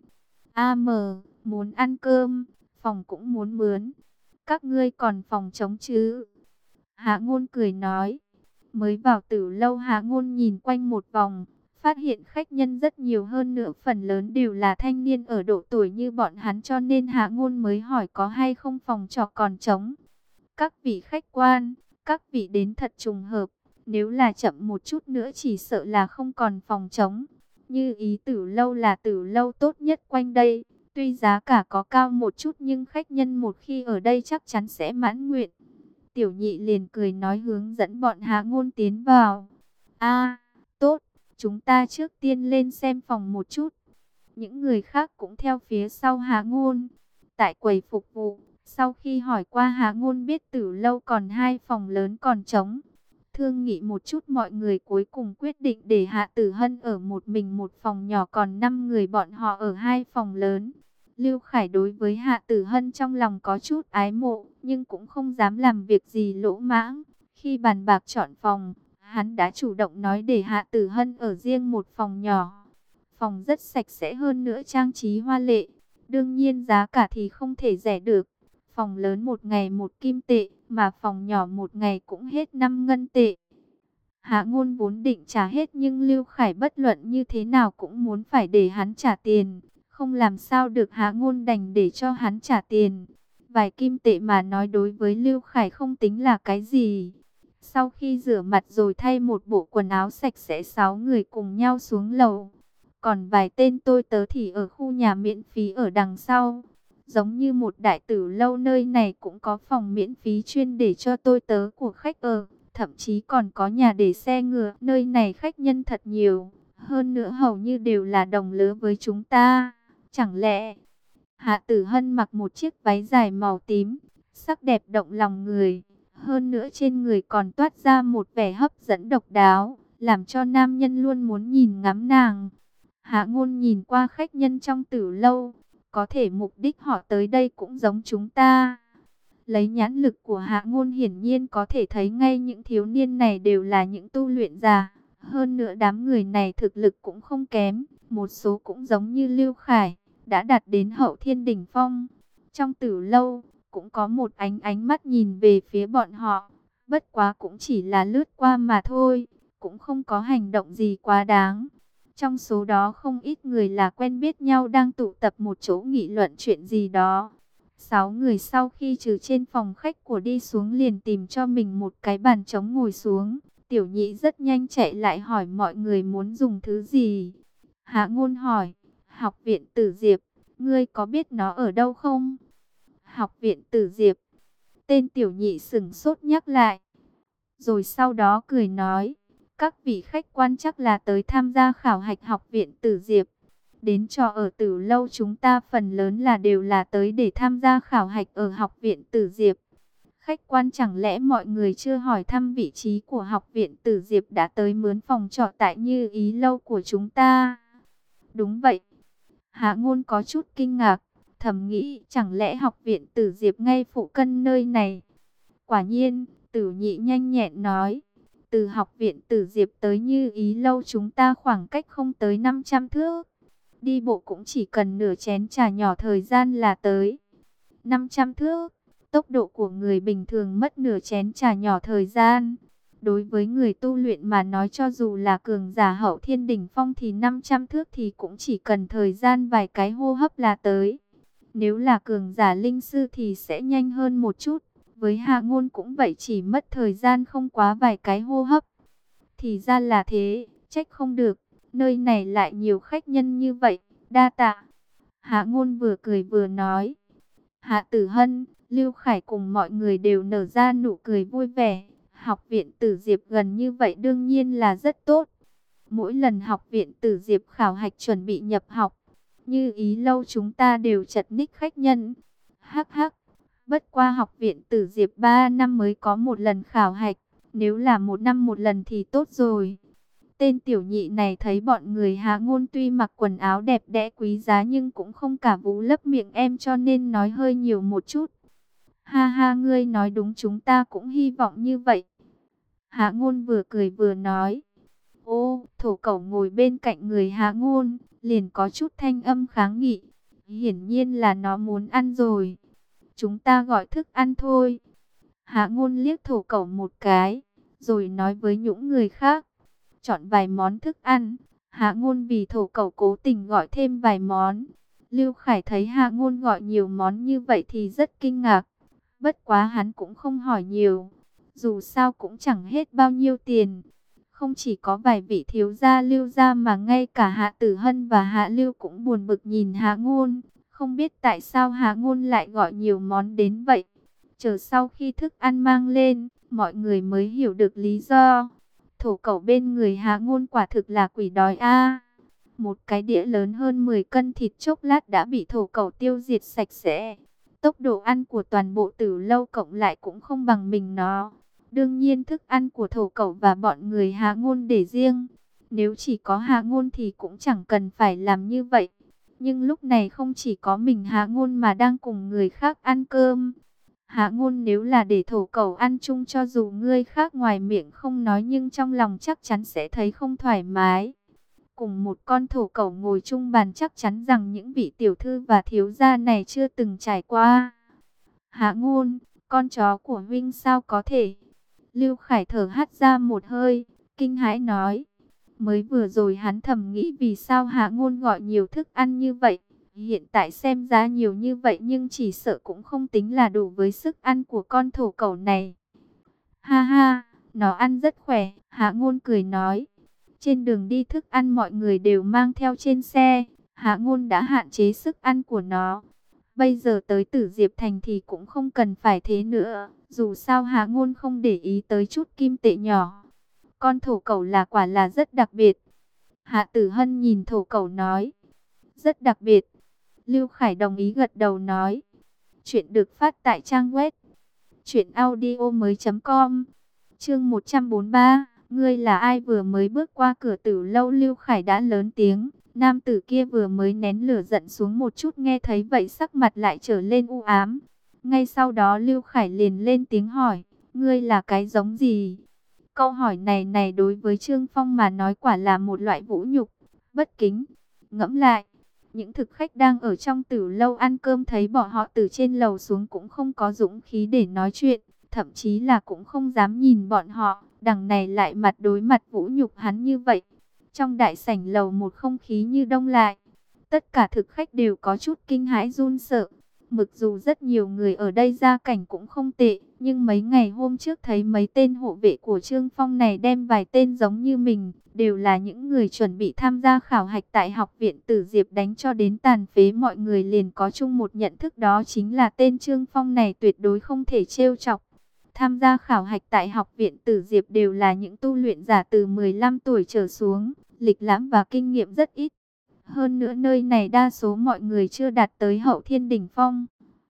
Muốn ăn cơm, phòng cũng muốn mướn. Các ngươi còn phòng trống chứ? Hạ Ngôn cười nói. Mới vào Tử Lâu, Hạ Ngôn nhìn quanh một vòng, phát hiện khách nhân rất nhiều, hơn nữa phần lớn đều là thanh niên ở độ tuổi như bọn hắn, cho nên Hạ Ngôn mới hỏi có hay không phòng trọ còn trống. Các vị khách quan, các vị đến thật trùng hợp, nếu là chậm một chút nữa chỉ sợ là không còn phòng trống. Như ý Tử Lâu là Tử Lâu tốt nhất quanh đây, tuy giá cả có cao một chút nhưng khách nhân một khi ở đây chắc chắn sẽ mãn nguyện. Tiểu nhị liền cười nói hướng dẫn bọn Hạ Ngôn tiến vào. Tốt, chúng ta trước tiên lên xem phòng một chút. Những người khác cũng theo phía sau Hạ Ngôn. Tại quầy phục vụ, sau khi hỏi qua, Hạ Ngôn biết Tử Lâu còn 2 phòng lớn còn trống. Thương nghị một chút, mọi người cuối cùng quyết định để Hạ Tử Hân ở một mình một phòng nhỏ, còn 5 người bọn họ ở 2 phòng lớn. Lưu Khải đối với Hạ Tử Hân trong lòng có chút ái mộ, nhưng cũng không dám làm việc gì lỗ mãng. Khi bàn bạc chọn phòng, hắn đã chủ động nói để Hạ Tử Hân ở riêng một phòng nhỏ. Phòng rất sạch sẽ, hơn nữa trang trí hoa lệ. Đương nhiên giá cả thì không thể rẻ được. Phòng lớn một ngày 1 kim tệ, mà phòng nhỏ một ngày cũng hết 5 ngân tệ. Hạ Ngôn vốn định trả hết, nhưng Lưu Khải bất luận như thế nào cũng muốn phải để hắn trả tiền. Không làm sao được, Hạ Ngôn đành để cho hắn trả tiền. Vài kim tệ mà nói đối với Lưu Khải không tính là cái gì. Sau khi rửa mặt rồi thay một bộ quần áo sạch sẽ, 6 người cùng nhau xuống lầu. Còn vài tên tôi tớ thì ở khu nhà miễn phí ở đằng sau. Giống như một đại tử lâu, nơi này cũng có phòng miễn phí chuyên để cho tôi tớ của khách ở. Thậm chí còn có nhà để xe ngựa. Nơi này khách nhân thật nhiều. Hơn nữa hầu như đều là đồng lứa với chúng ta. Chẳng lẽ Hạ Tử Hân mặc một chiếc váy dài màu tím, sắc đẹp động lòng người. Hơn nữa trên người còn toát ra một vẻ hấp dẫn độc đáo, làm cho nam nhân luôn muốn nhìn ngắm nàng. Hạ Ngôn nhìn qua khách nhân trong Tử Lâu, có thể mục đích họ tới đây cũng giống chúng ta. Lấy nhãn lực của Hạ Ngôn hiển nhiên có thể thấy ngay những thiếu niên này đều là những tu luyện giả. Hơn nữa đám người này thực lực cũng không kém, một số cũng giống như Lưu Khải, đã đạt đến hậu thiên đỉnh phong. Trong Tử Lâu, cũng có một ánh mắt nhìn về phía bọn họ, bất quá cũng chỉ là lướt qua mà thôi, cũng không có hành động gì quá đáng. Trong số đó không ít người là quen biết nhau, đang tụ tập một chỗ nghị luận chuyện gì đó. 6 người sau khi trừ trên phòng khách của đi xuống liền tìm cho mình một cái bàn trống ngồi xuống. Tiểu nhị rất nhanh chạy lại hỏi mọi người muốn dùng thứ gì. Hạ Ngôn hỏi, Học viện Tử Diệp, ngươi có biết nó ở đâu không? Học viện Tử Diệp. Tên tiểu nhị sững sốt nhắc lại. Rồi sau đó cười nói, các vị khách quan chắc là tới tham gia khảo hạch Học viện Tử Diệp. Đến trọ ở Tử Lâu chúng ta phần lớn là đều là tới để tham gia khảo hạch ở Học viện Tử Diệp. Khách quan, chẳng lẽ mọi người chưa hỏi thăm vị trí của Học viện Tử Diệp đã tới mướn phòng trọ tại Như Ý Lâu của chúng ta? Đúng vậy. Hạ Ngôn có chút kinh ngạc, thầm nghĩ chẳng lẽ Học viện Tử Diệp ngay phụ cận nơi này? Quả nhiên, Tử nhị nhanh nhẹn nói, từ Học viện Tử Diệp tới Như Ý Lâu chúng ta khoảng cách không tới 500 thước. Đi bộ cũng chỉ cần nửa chén trà nhỏ thời gian là tới. 500 thước, tốc độ của người bình thường mất nửa chén trà nhỏ thời gian. Đối với người tu luyện mà nói, cho dù là cường giả hậu thiên đỉnh phong thì 500 thước thì cũng chỉ cần thời gian vài cái hô hấp là tới. Nếu là cường giả linh sư thì sẽ nhanh hơn một chút. Với Hạ Ngôn cũng vậy, chỉ mất thời gian không quá vài cái hô hấp. Thì ra là thế, trách không được, nơi này lại nhiều khách nhân như vậy, đa tạ. Hạ Ngôn vừa cười vừa nói. Hạ Tử Hân, Lưu Khải cùng mọi người đều nở ra nụ cười vui vẻ. Học viện Tử Diệp gần như vậy đương nhiên là rất tốt. Mỗi lần Học viện Tử Diệp khảo hạch chuẩn bị nhập học, Như Ý Lâu chúng ta đều chật ních khách nhân. Hắc hắc, bất qua Học viện Tử Diệp 3 năm mới có một lần khảo hạch, nếu là 1 năm một lần thì tốt rồi. Tên tiểu nhị này thấy bọn người Hạ Ngôn tuy mặc quần áo đẹp đẽ quý giá nhưng cũng không cả vú lấp miệng em, cho nên nói hơi nhiều một chút. Ha ha, ngươi nói đúng, chúng ta cũng hy vọng như vậy. Hạ Ngôn vừa cười vừa nói. Ô, thổ cẩu ngồi bên cạnh người Hạ Ngôn, liền có chút thanh âm kháng nghị. Hiển nhiên là nó muốn ăn rồi. Chúng ta gọi thức ăn thôi. Hạ Ngôn liếc thổ cẩu một cái, rồi nói với những người khác. Chọn vài món thức ăn. Hạ Ngôn vì thổ cẩu cố tình gọi thêm vài món. Lưu Khải thấy Hạ Ngôn gọi nhiều món như vậy thì rất kinh ngạc. Bất quá hắn cũng không hỏi nhiều. Dù sao cũng chẳng hết bao nhiêu tiền. Không chỉ có vài vị thiếu gia Lưu gia mà ngay cả Hạ Tử Hân và Hạ Lưu cũng buồn bực nhìn Hạ Ngôn. Không biết tại sao Hạ Ngôn lại gọi nhiều món đến vậy. Chờ sau khi thức ăn mang lên, mọi người mới hiểu được lý do. Thổ cẩu bên người Hạ Ngôn quả thực là quỷ đói a. Một cái đĩa lớn hơn 10 cân thịt chốc lát đã bị thổ cẩu tiêu diệt sạch sẽ. Tốc độ ăn của toàn bộ Tử Lâu cộng lại cũng không bằng mình nó. Đương nhiên thức ăn của thổ cẩu và bọn người Hạ Ngôn để riêng. Nếu chỉ có Hạ Ngôn thì cũng chẳng cần phải làm như vậy. Nhưng lúc này không chỉ có mình Hạ Ngôn mà đang cùng người khác ăn cơm. Hạ Ngôn nếu là để thổ cẩu ăn chung, cho dù người khác ngoài miệng không nói nhưng trong lòng chắc chắn sẽ thấy không thoải mái. Cùng một con thổ cẩu ngồi chung bàn chắc chắn rằng những vị tiểu thư và thiếu gia này chưa từng trải qua. Hạ Ngôn, con chó của huynh sao có thể? Lưu Khải thở hắt ra một hơi, kinh hãi nói. Mới vừa rồi hắn thầm nghĩ vì sao Hạ Ngôn gọi nhiều thức ăn như vậy. Hiện tại xem giá nhiều như vậy nhưng chỉ sợ cũng không tính là đủ với sức ăn của con thổ cẩu này. Ha ha, nó ăn rất khỏe, Hạ Ngôn cười nói. Trên đường đi thức ăn mọi người đều mang theo trên xe. Hạ Ngôn đã hạn chế sức ăn của nó. Bây giờ tới Tử Diệp Thành thì cũng không cần phải thế nữa. Dù sao Hạ Ngôn không để ý tới chút kim tệ nhỏ. Con thổ cẩu là quả là rất đặc biệt. Hạ Tử Hân nhìn thổ cẩu nói. Rất đặc biệt. Lưu Khải đồng ý gật đầu nói. Chuyện được phát tại trang web truyệnaudiomoi.com. Chương 143. Ngươi là ai? Vừa mới bước qua cửa Tử Lâu, Lưu Khải đã lớn tiếng. Nam tử kia vừa mới nén lửa giận xuống một chút, nghe thấy vậy sắc mặt lại trở lên u ám. Ngay sau đó Lưu Khải liền lên tiếng hỏi, ngươi là cái giống gì? Câu hỏi này đối với Trương Phong mà nói quả là một loại vũ nhục, bất kính. Ngẫm lại, những thực khách đang ở trong Tử Lâu ăn cơm thấy bọn họ từ trên lầu xuống cũng không có dũng khí để nói chuyện, thậm chí là cũng không dám nhìn bọn họ. Đằng này lại mặt đối mặt vũ nhục hắn như vậy. Trong đại sảnh lầu một không khí như đông lại. Tất cả thực khách đều có chút kinh hãi run sợ. Mặc dù rất nhiều người ở đây gia cảnh cũng không tệ, nhưng mấy ngày hôm trước thấy mấy tên hộ vệ của Trương Phong này đem vài tên giống như mình, đều là những người chuẩn bị tham gia khảo hạch tại học viện Tử Diệp đánh cho đến tàn phế, mọi người liền có chung một nhận thức, đó chính là tên Trương Phong này tuyệt đối không thể trêu chọc. Tham gia khảo hạch tại học viện Tử Diệp đều là những tu luyện giả từ 15 tuổi trở xuống, lịch lãm và kinh nghiệm rất ít. Hơn nữa nơi này đa số mọi người chưa đạt tới hậu thiên đỉnh phong.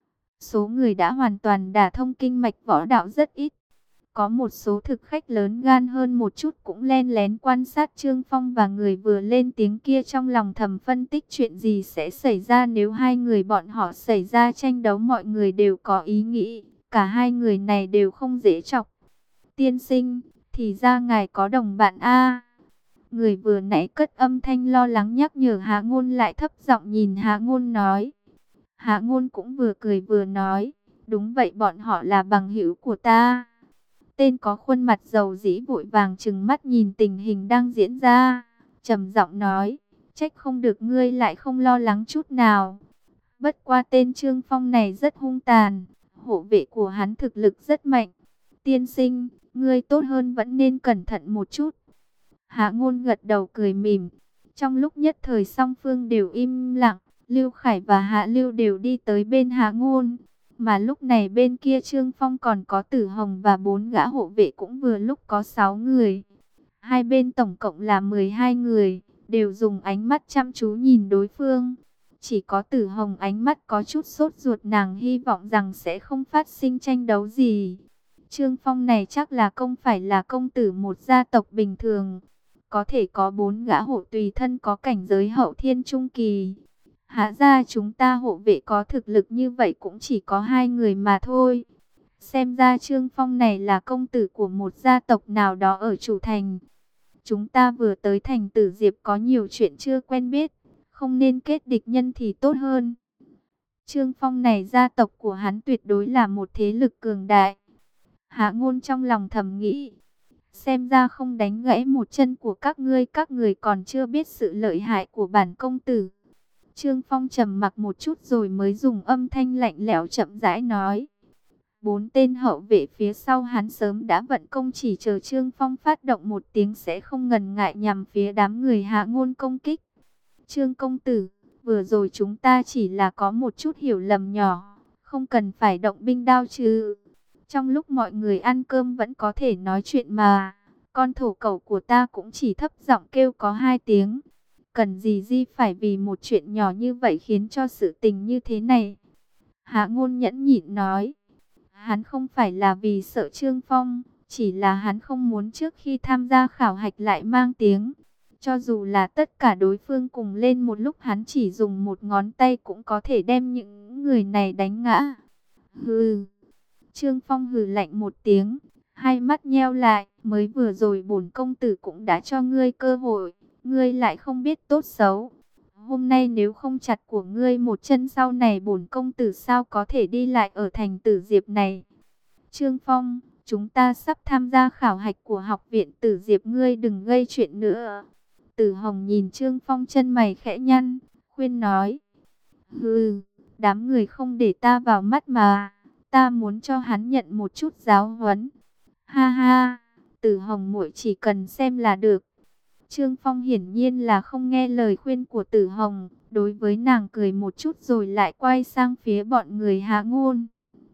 Số người đã hoàn toàn đả thông kinh mạch võ đạo rất ít. Có một số thực khách lớn gan hơn một chút cũng len lén quan sát Trương Phong và người vừa lên tiếng kia, trong lòng thầm phân tích chuyện gì sẽ xảy ra nếu hai người bọn họ xảy ra tranh đấu. Mọi người đều có ý nghĩ, cả hai người này đều không dễ chọc. Tiên sinh, thì ra ngài có đồng bạn a. Người vừa nãy cất âm thanh lo lắng nhắc nhở Hạ Ngôn lại thấp giọng nhìn Hạ Ngôn nói. Hạ Ngôn cũng vừa cười vừa nói, đúng vậy, bọn họ là bằng hữu của ta. Tên có khuôn mặt dầu dĩ vội vàng trừng mắt nhìn tình hình đang diễn ra, trầm giọng nói, trách không được ngươi lại không lo lắng chút nào. Bất qua tên Trương Phong này rất hung tàn, hộ vệ của hắn thực lực rất mạnh. Tiên sinh, ngươi tốt hơn vẫn nên cẩn thận một chút. Hạ Ngôn gật đầu cười mỉm. Trong lúc nhất thời song phương đều im lặng, Lưu Khải và Hạ Lưu đều đi tới bên Hạ Ngôn. Mà lúc này bên kia Trương Phong còn có Tử Hồng và 4 gã hộ vệ, cũng vừa lúc có 6 người. Hai bên tổng cộng là 12 người, đều dùng ánh mắt chăm chú nhìn đối phương. Chỉ có Tử Hồng ánh mắt có chút sốt ruột, nàng hy vọng rằng sẽ không phát sinh tranh đấu gì. Trương Phong này chắc là không phải là công tử một gia tộc bình thường. Có thể có 4 gã hộ tùy thân có cảnh giới hậu thiên trung kỳ. Hạ ra chúng ta hộ vệ có thực lực như vậy cũng chỉ có 2 người mà thôi. Xem ra Trương Phong này là công tử của một gia tộc nào đó ở chủ thành. Chúng ta vừa tới thành Tử Diệp có nhiều chuyện chưa quen biết, không nên kết địch nhân thì tốt hơn. Trương Phong này gia tộc của hắn tuyệt đối là một thế lực cường đại. Hạ Ngôn trong lòng thầm nghĩ, xem ra không đánh gãy một chân của các người còn chưa biết sự lợi hại của bản công tử. Trương Phong trầm mặc một chút rồi mới dùng âm thanh lạnh lẽo chậm rãi nói. 4 tên hậu vệ phía sau hắn sớm đã vận công, chỉ chờ Trương Phong phát động một tiếng sẽ không ngần ngại nhằm phía đám người Hạ Ngôn công kích. Trương công tử, vừa rồi chúng ta chỉ là có một chút hiểu lầm nhỏ, không cần phải động binh đao chứ. Trong lúc mọi người ăn cơm vẫn có thể nói chuyện mà. Con thổ cẩu của ta cũng chỉ thấp giọng kêu có 2 tiếng. Cần gì phải vì một chuyện nhỏ như vậy khiến cho sự tình như thế này. Hạ Ngôn nhẫn nhịn nói. Hắn không phải là vì sợ Trương Phong, chỉ là hắn không muốn trước khi tham gia khảo hạch lại mang tiếng. Cho dù là tất cả đối phương cùng lên một lúc, hắn chỉ dùng một ngón tay cũng có thể đem những người này đánh ngã. Hừ. Trương Phong hừ lạnh một tiếng, hai mắt nheo lại, mới vừa rồi bổn công tử cũng đã cho ngươi cơ hội, ngươi lại không biết tốt xấu. Hôm nay nếu không chặt của ngươi một chân, sau này bổn công tử sao có thể đi lại ở thành Tử Diệp này. Trương Phong, chúng ta sắp tham gia khảo hạch của học viện Tử Diệp, ngươi đừng gây chuyện nữa. Tử Hồng nhìn Trương Phong chân mày khẽ nhăn, khuyên nói. Hừ, đám người không để ta vào mắt mà, ta muốn cho hắn nhận một chút giáo huấn. Ha ha, Tử Hồng muội chỉ cần xem là được. Trương Phong hiển nhiên là không nghe lời khuyên của Tử Hồng, đối với nàng cười một chút rồi lại quay sang phía bọn người Hạ Ngôn.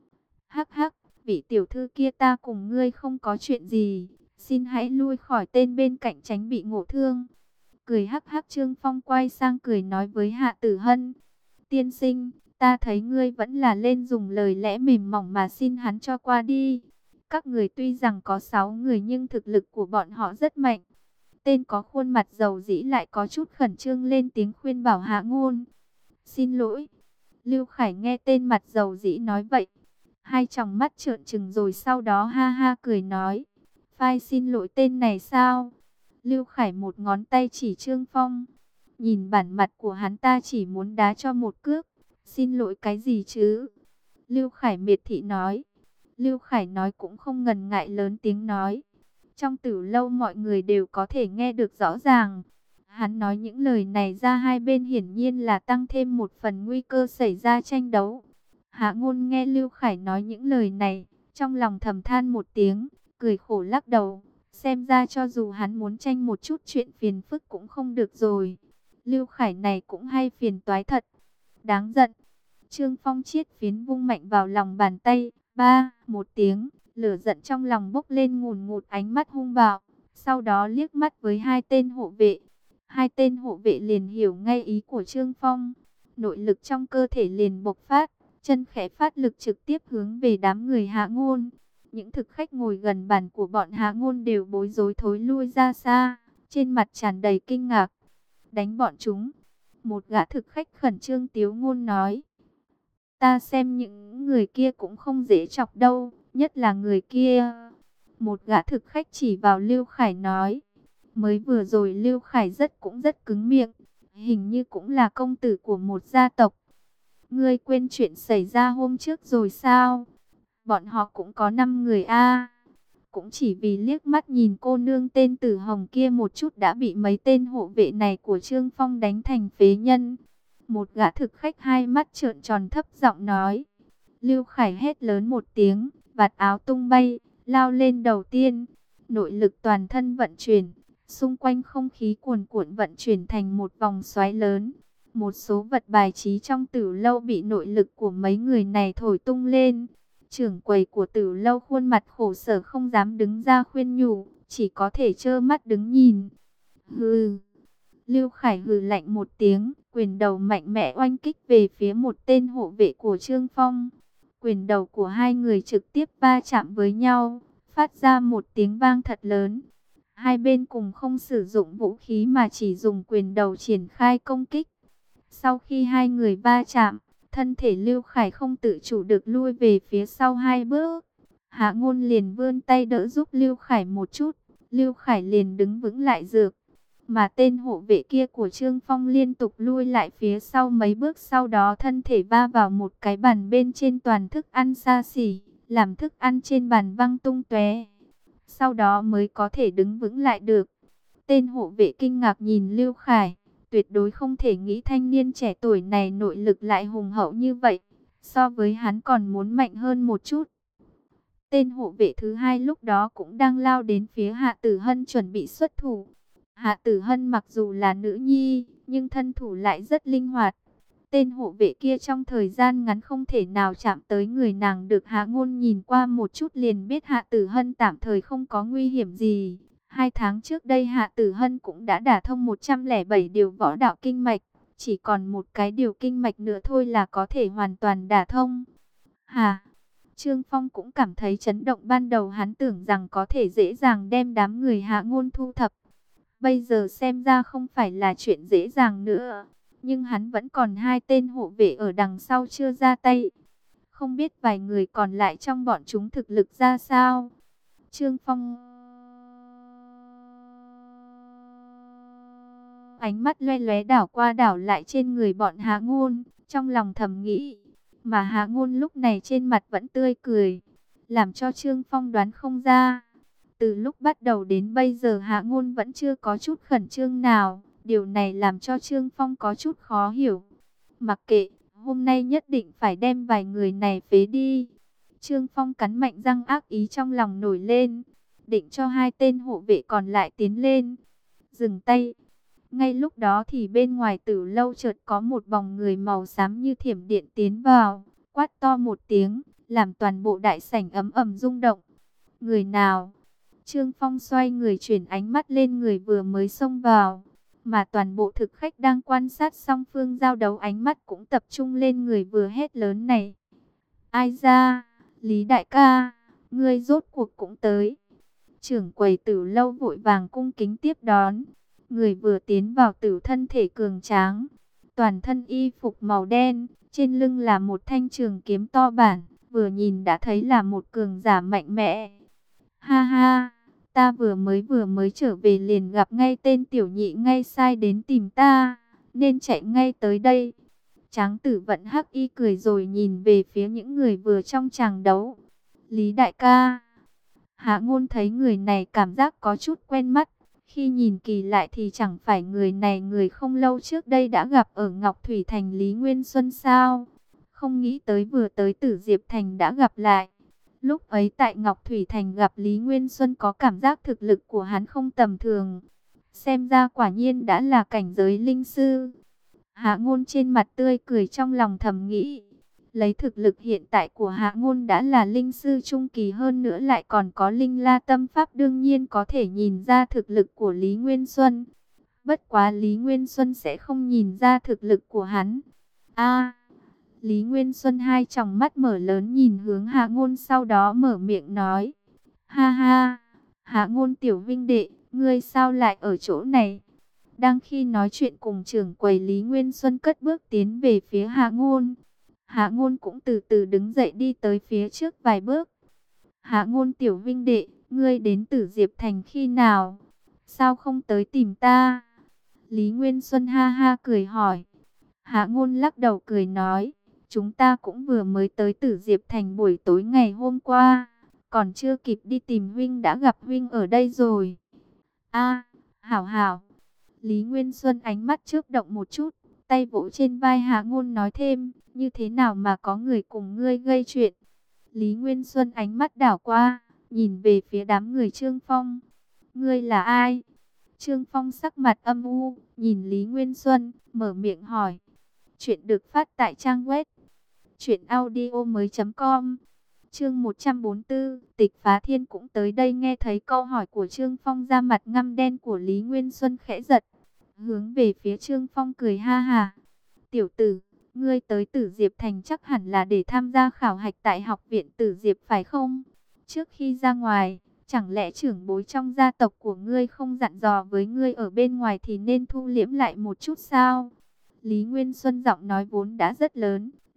Hắc hắc, vị tiểu thư kia, ta cùng ngươi không có chuyện gì, xin hãy lui khỏi tên bên cạnh tránh bị ngộ thương. Cười hắc hắc, Trương Phong quay sang cười nói với Hạ Tử Hân. Tiên sinh, ta thấy ngươi vẫn là lên dùng lời lẽ mềm mỏng mà xin hắn cho qua đi. Các người tuy rằng có 6 người nhưng thực lực của bọn họ rất mạnh. Tên có khuôn mặt dầu dĩ lại có chút khẩn trương lên tiếng khuyên bảo Hạ Ngôn. Xin lỗi. Lưu Khải nghe tên mặt dầu dĩ nói vậy, hai tròng mắt trợn trừng rồi sau đó ha ha cười nói. Phai xin lỗi tên này sao? Lưu Khải một ngón tay chỉ Trương Phong. Nhìn bản mặt của hắn, ta chỉ muốn đá cho một cước. Xin lỗi cái gì chứ? Lưu Khải miệt thị nói. Lưu Khải nói cũng không ngần ngại lớn tiếng nói. Trong Tử Lâu mọi người đều có thể nghe được rõ ràng. Hắn nói những lời này ra, hai bên hiển nhiên là tăng thêm một phần nguy cơ xảy ra tranh đấu. Hạ Ngôn nghe Lưu Khải nói những lời này, trong lòng thầm than một tiếng, cười khổ lắc đầu. Xem ra cho dù hắn muốn tranh một chút chuyện phiền phức cũng không được rồi. Lưu Khải này cũng hay phiền toái thật. Đáng giận. Trương Phong chiết phiến vung mạnh vào lòng bàn tay. Ba, một tiếng, lửa giận trong lòng bốc lên ngùn ngụt, ánh mắt hung bạo. Sau đó liếc mắt với hai tên hộ vệ. Hai tên hộ vệ liền hiểu ngay ý của Trương Phong. Nội lực trong cơ thể liền bộc phát. Chân khẽ phát lực trực tiếp hướng về đám người Hạ Ngôn. Những thực khách ngồi gần bàn của bọn Hạ Ngôn đều bối rối thối lui ra xa. Trên mặt tràn đầy kinh ngạc. Đánh bọn chúng. Một gã thực khách khẩn trương tiếu ngôn nói. Ta xem những người kia cũng không dễ chọc đâu, nhất là người kia. Một gã thực khách chỉ vào Lưu Khải nói. Mới vừa rồi Lưu Khải cũng rất cứng miệng. Hình như cũng là công tử của một gia tộc. Ngươi quên chuyện xảy ra hôm trước rồi sao? Bọn họ cũng có 5 người a. Cũng chỉ vì liếc mắt nhìn cô nương tên Tử Hồng kia một chút đã bị mấy tên hộ vệ này của Trương Phong đánh thành phế nhân. Một gã thực khách hai mắt trợn tròn thấp giọng nói. Lưu Khải hét lớn một tiếng, vạt áo tung bay, lao lên đầu tiên. Nội lực toàn thân vận chuyển, xung quanh không khí cuồn cuộn vận chuyển thành một vòng xoáy lớn. Một số vật bài trí trong Tử Lâu bị nội lực của mấy người này thổi tung lên. Trưởng quầy của Tử Lâu khuôn mặt khổ sở không dám đứng ra khuyên nhủ, chỉ có thể trơ mắt đứng nhìn. Hừ. Lưu Khải hừ lạnh một tiếng, quyền đầu mạnh mẽ oanh kích về phía một tên hộ vệ của Trương Phong. Quyền đầu của hai người trực tiếp va chạm với nhau, phát ra một tiếng vang thật lớn. Hai bên cùng không sử dụng vũ khí mà chỉ dùng quyền đầu triển khai công kích. Sau khi hai người va chạm, thân thể Lưu Khải không tự chủ được lui về phía sau 2 bước. Hạ Ngôn liền vươn tay đỡ giúp Lưu Khải một chút. Lưu Khải liền đứng vững lại dược. Mà tên hộ vệ kia của Trương Phong liên tục lui lại phía sau mấy bước, sau đó thân thể va vào một cái bàn bên trên toàn thức ăn xa xỉ, làm thức ăn trên bàn văng tung tóe. Sau đó mới có thể đứng vững lại được. Tên hộ vệ kinh ngạc nhìn Lưu Khải, tuyệt đối không thể nghĩ thanh niên trẻ tuổi này nội lực lại hùng hậu như vậy, so với hắn còn muốn mạnh hơn một chút. Tên hộ vệ thứ hai lúc đó cũng đang lao đến phía Hạ Tử Hân chuẩn bị xuất thủ. Hạ Tử Hân mặc dù là nữ nhi, nhưng thân thủ lại rất linh hoạt. Tên hộ vệ kia trong thời gian ngắn không thể nào chạm tới người nàng được. Hạ Ngôn nhìn qua một chút liền biết Hạ Tử Hân tạm thời không có nguy hiểm gì. 2 tháng trước đây Hạ Tử Hân cũng đã đả thông 107 điều võ đạo kinh mạch. Chỉ còn một cái điều kinh mạch nữa thôi là có thể hoàn toàn đả thông. Trương Phong cũng cảm thấy chấn động, ban đầu hắn tưởng rằng có thể dễ dàng đem đám người Hạ Ngôn thu thập. Bây giờ xem ra không phải là chuyện dễ dàng nữa. Nhưng hắn vẫn còn 2 tên hộ vệ ở đằng sau chưa ra tay. Không biết vài người còn lại trong bọn chúng thực lực ra sao. Trương Phong ánh mắt loe loé đảo qua đảo lại trên người bọn Hạ Ngôn, trong lòng thầm nghĩ. Mà Hạ Ngôn lúc này trên mặt vẫn tươi cười, làm cho Trương Phong đoán không ra. Từ lúc bắt đầu đến bây giờ Hạ Ngôn vẫn chưa có chút khẩn trương nào. Điều này làm cho Trương Phong có chút khó hiểu. Mặc kệ, hôm nay nhất định phải đem vài người này phế đi. Trương Phong cắn mạnh răng, ác ý trong lòng nổi lên, định cho 2 tên hộ vệ còn lại tiến lên. Dừng tay. Ngay lúc đó thì bên ngoài Tử lâu chợt có một bóng người màu xám như thiểm điện tiến vào, quát to một tiếng, làm toàn bộ đại sảnh ầm ầm rung động. Người nào? Trương Phong xoay người chuyển ánh mắt lên người vừa mới xông vào, mà toàn bộ thực khách đang quan sát song phương giao đấu ánh mắt cũng tập trung lên người vừa hét lớn này. Ai ra? Lý đại ca, ngươi rốt cuộc cũng tới. Trưởng quầy Tử lâu vội vàng cung kính tiếp đón. Người vừa tiến vào Tử thân thể cường tráng, toàn thân y phục màu đen, trên lưng là một thanh trường kiếm to bản, vừa nhìn đã thấy là một cường giả mạnh mẽ. Ha ha, ta vừa mới trở về liền gặp ngay tên tiểu nhị ngay sai đến tìm ta, nên chạy ngay tới đây. Tráng Tử Vận hắc y cười rồi nhìn về phía những người vừa trong tràng đấu. Lý đại ca. Hạ Ngôn thấy người này cảm giác có chút quen mắt. Khi nhìn kỳ lại thì chẳng phải người này người không lâu trước đây đã gặp ở Ngọc Thủy Thành Lý Nguyên Xuân sao? Không nghĩ tới vừa tới Tử Diệp Thành đã gặp lại. Lúc ấy tại Ngọc Thủy Thành gặp Lý Nguyên Xuân có cảm giác thực lực của hắn không tầm thường. Xem ra quả nhiên đã là cảnh giới linh sư. Hạ Ngôn trên mặt tươi cười, trong lòng thầm nghĩ. Lấy thực lực hiện tại của Hạ Ngôn đã là linh sư trung kỳ, hơn nữa lại còn có linh la tâm pháp, đương nhiên có thể nhìn ra thực lực của Lý Nguyên Xuân. Bất quá Lý Nguyên Xuân sẽ không nhìn ra thực lực của hắn. Lý Nguyên Xuân hai tròng mắt mở lớn nhìn hướng Hạ Ngôn, sau đó mở miệng nói. Ha ha, Hạ Ngôn tiểu vinh đệ, ngươi sao lại ở chỗ này? Đang khi nói chuyện cùng trưởng quầy, Lý Nguyên Xuân cất bước tiến về phía Hạ Ngôn. Hạ Ngôn cũng từ từ đứng dậy đi tới phía trước vài bước. Hạ Ngôn tiểu vinh đệ, ngươi đến Tử Diệp Thành khi nào? Sao không tới tìm ta? Lý Nguyên Xuân ha ha cười hỏi. Hạ Ngôn lắc đầu cười nói, chúng ta cũng vừa mới tới Tử Diệp Thành buổi tối ngày hôm qua, còn chưa kịp đi tìm huynh đã gặp huynh ở đây rồi. Hảo hảo. Lý Nguyên Xuân ánh mắt chớp động một chút, tay vỗ trên vai Hạ Ngôn nói thêm, như thế nào mà có người cùng ngươi gây chuyện? Lý Nguyên Xuân ánh mắt đảo qua, nhìn về phía đám người Trương Phong. Ngươi là ai? Trương Phong sắc mặt âm u, nhìn Lý Nguyên Xuân, mở miệng hỏi. Chuyện được phát tại trang web truyệnaudiomoi.com. Chương 144, Tịch Phá Thiên cũng tới đây. Nghe thấy câu hỏi của Trương Phong, da mặt ngăm đen của Lý Nguyên Xuân khẽ giật, hướng về phía Trương Phong cười ha ha. Tiểu tử, ngươi tới Tử Diệp Thành chắc hẳn là để tham gia khảo hạch tại học viện Tử Diệp phải không? Trước khi ra ngoài, chẳng lẽ trưởng bối trong gia tộc của ngươi không dặn dò với ngươi ở bên ngoài thì nên thu liễm lại một chút sao? Lý Nguyên Xuân giọng nói vốn đã rất lớn,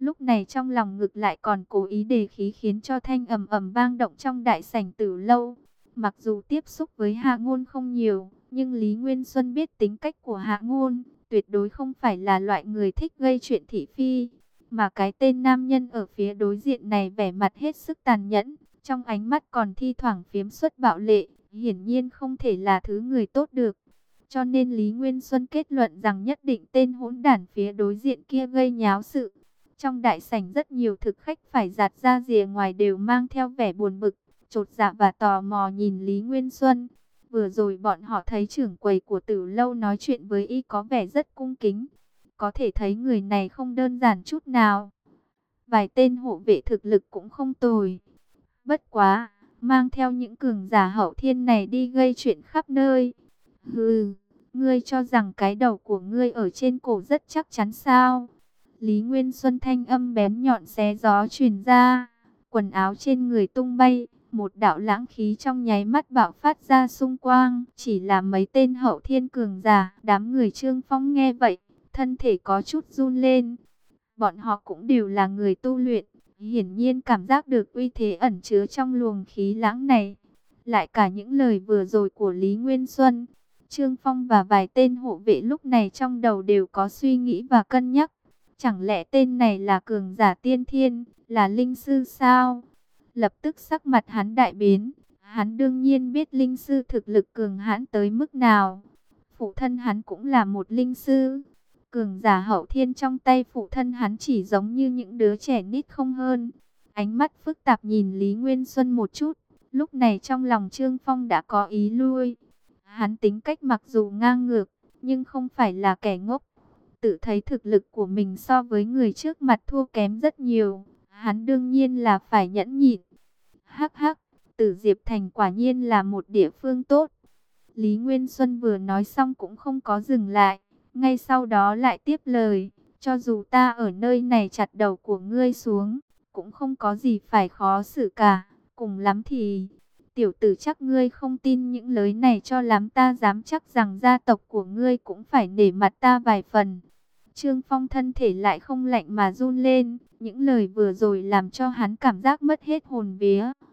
Lúc này trong lòng ngực lại còn cố ý đề khí, khiến cho thanh ầm ầm vang động trong đại sảnh Tử lâu. Mặc dù tiếp xúc với Hạ Ngôn không nhiều, nhưng Lý Nguyên Xuân biết tính cách của Hạ Ngôn, tuyệt đối không phải là loại người thích gây chuyện thị phi. Mà cái tên nam nhân ở phía đối diện này vẻ mặt hết sức tàn nhẫn, trong ánh mắt còn thi thoảng phiếm xuất bạo lệ, hiển nhiên không thể là thứ người tốt được. Cho nên Lý Nguyên Xuân kết luận rằng nhất định tên hỗn đản phía đối diện kia gây nháo sự. Trong đại sảnh rất nhiều thực khách phải giạt ra rìa ngoài đều mang theo vẻ buồn bực, chột dạ và tò mò nhìn Lý Nguyên Xuân. Vừa rồi bọn họ thấy trưởng quầy của Tử lâu nói chuyện với y có vẻ rất cung kính. Có thể thấy người này không đơn giản chút nào. Vài tên hộ vệ thực lực cũng không tồi. Bất quá, mang theo những cường giả hậu thiên này đi gây chuyện khắp nơi. Hừ, ngươi cho rằng cái đầu của ngươi ở trên cổ rất chắc chắn sao? Lý Nguyên Xuân thanh âm bén nhọn xé gió truyền ra, quần áo trên người tung bay, một đạo lãng khí trong nháy mắt bạo phát ra xung quang, chỉ là mấy tên hậu thiên cường giả. Đám người Trương Phong nghe vậy, thân thể có chút run lên. Bọn họ cũng đều là người tu luyện, hiển nhiên cảm giác được uy thế ẩn chứa trong luồng khí lãng này. Lại cả những lời vừa rồi của Lý Nguyên Xuân, Trương Phong và vài tên hộ vệ lúc này trong đầu đều có suy nghĩ và cân nhắc. Chẳng lẽ tên này là cường giả tiên thiên, là linh sư sao? Lập tức sắc mặt hắn đại biến. Hắn đương nhiên biết linh sư thực lực cường hãn tới mức nào. Phụ thân hắn cũng là một linh sư. Cường giả hậu thiên trong tay phụ thân hắn chỉ giống như những đứa trẻ nít không hơn. Ánh mắt phức tạp nhìn Lý Nguyên Xuân một chút. Lúc này trong lòng Trương Phong đã có ý lui. Hắn tính cách mặc dù ngang ngược, nhưng không phải là kẻ ngốc. Tự thấy thực lực của mình so với người trước mặt thua kém rất nhiều. Hắn đương nhiên là phải nhẫn nhịn. Hắc hắc, Tử Diệp Thành quả nhiên là một địa phương tốt. Lý Nguyên Xuân vừa nói xong cũng không có dừng lại. Ngay sau đó lại tiếp lời. Cho dù ta ở nơi này chặt đầu của ngươi xuống, cũng không có gì phải khó xử cả. Cùng lắm thì, tiểu tử chắc ngươi không tin những lời này cho lắm, ta dám chắc rằng gia tộc của ngươi cũng phải nể mặt ta vài phần. Trương Phong thân thể lại không lạnh mà run lên. Những lời vừa rồi làm cho hắn cảm giác mất hết hồn vía.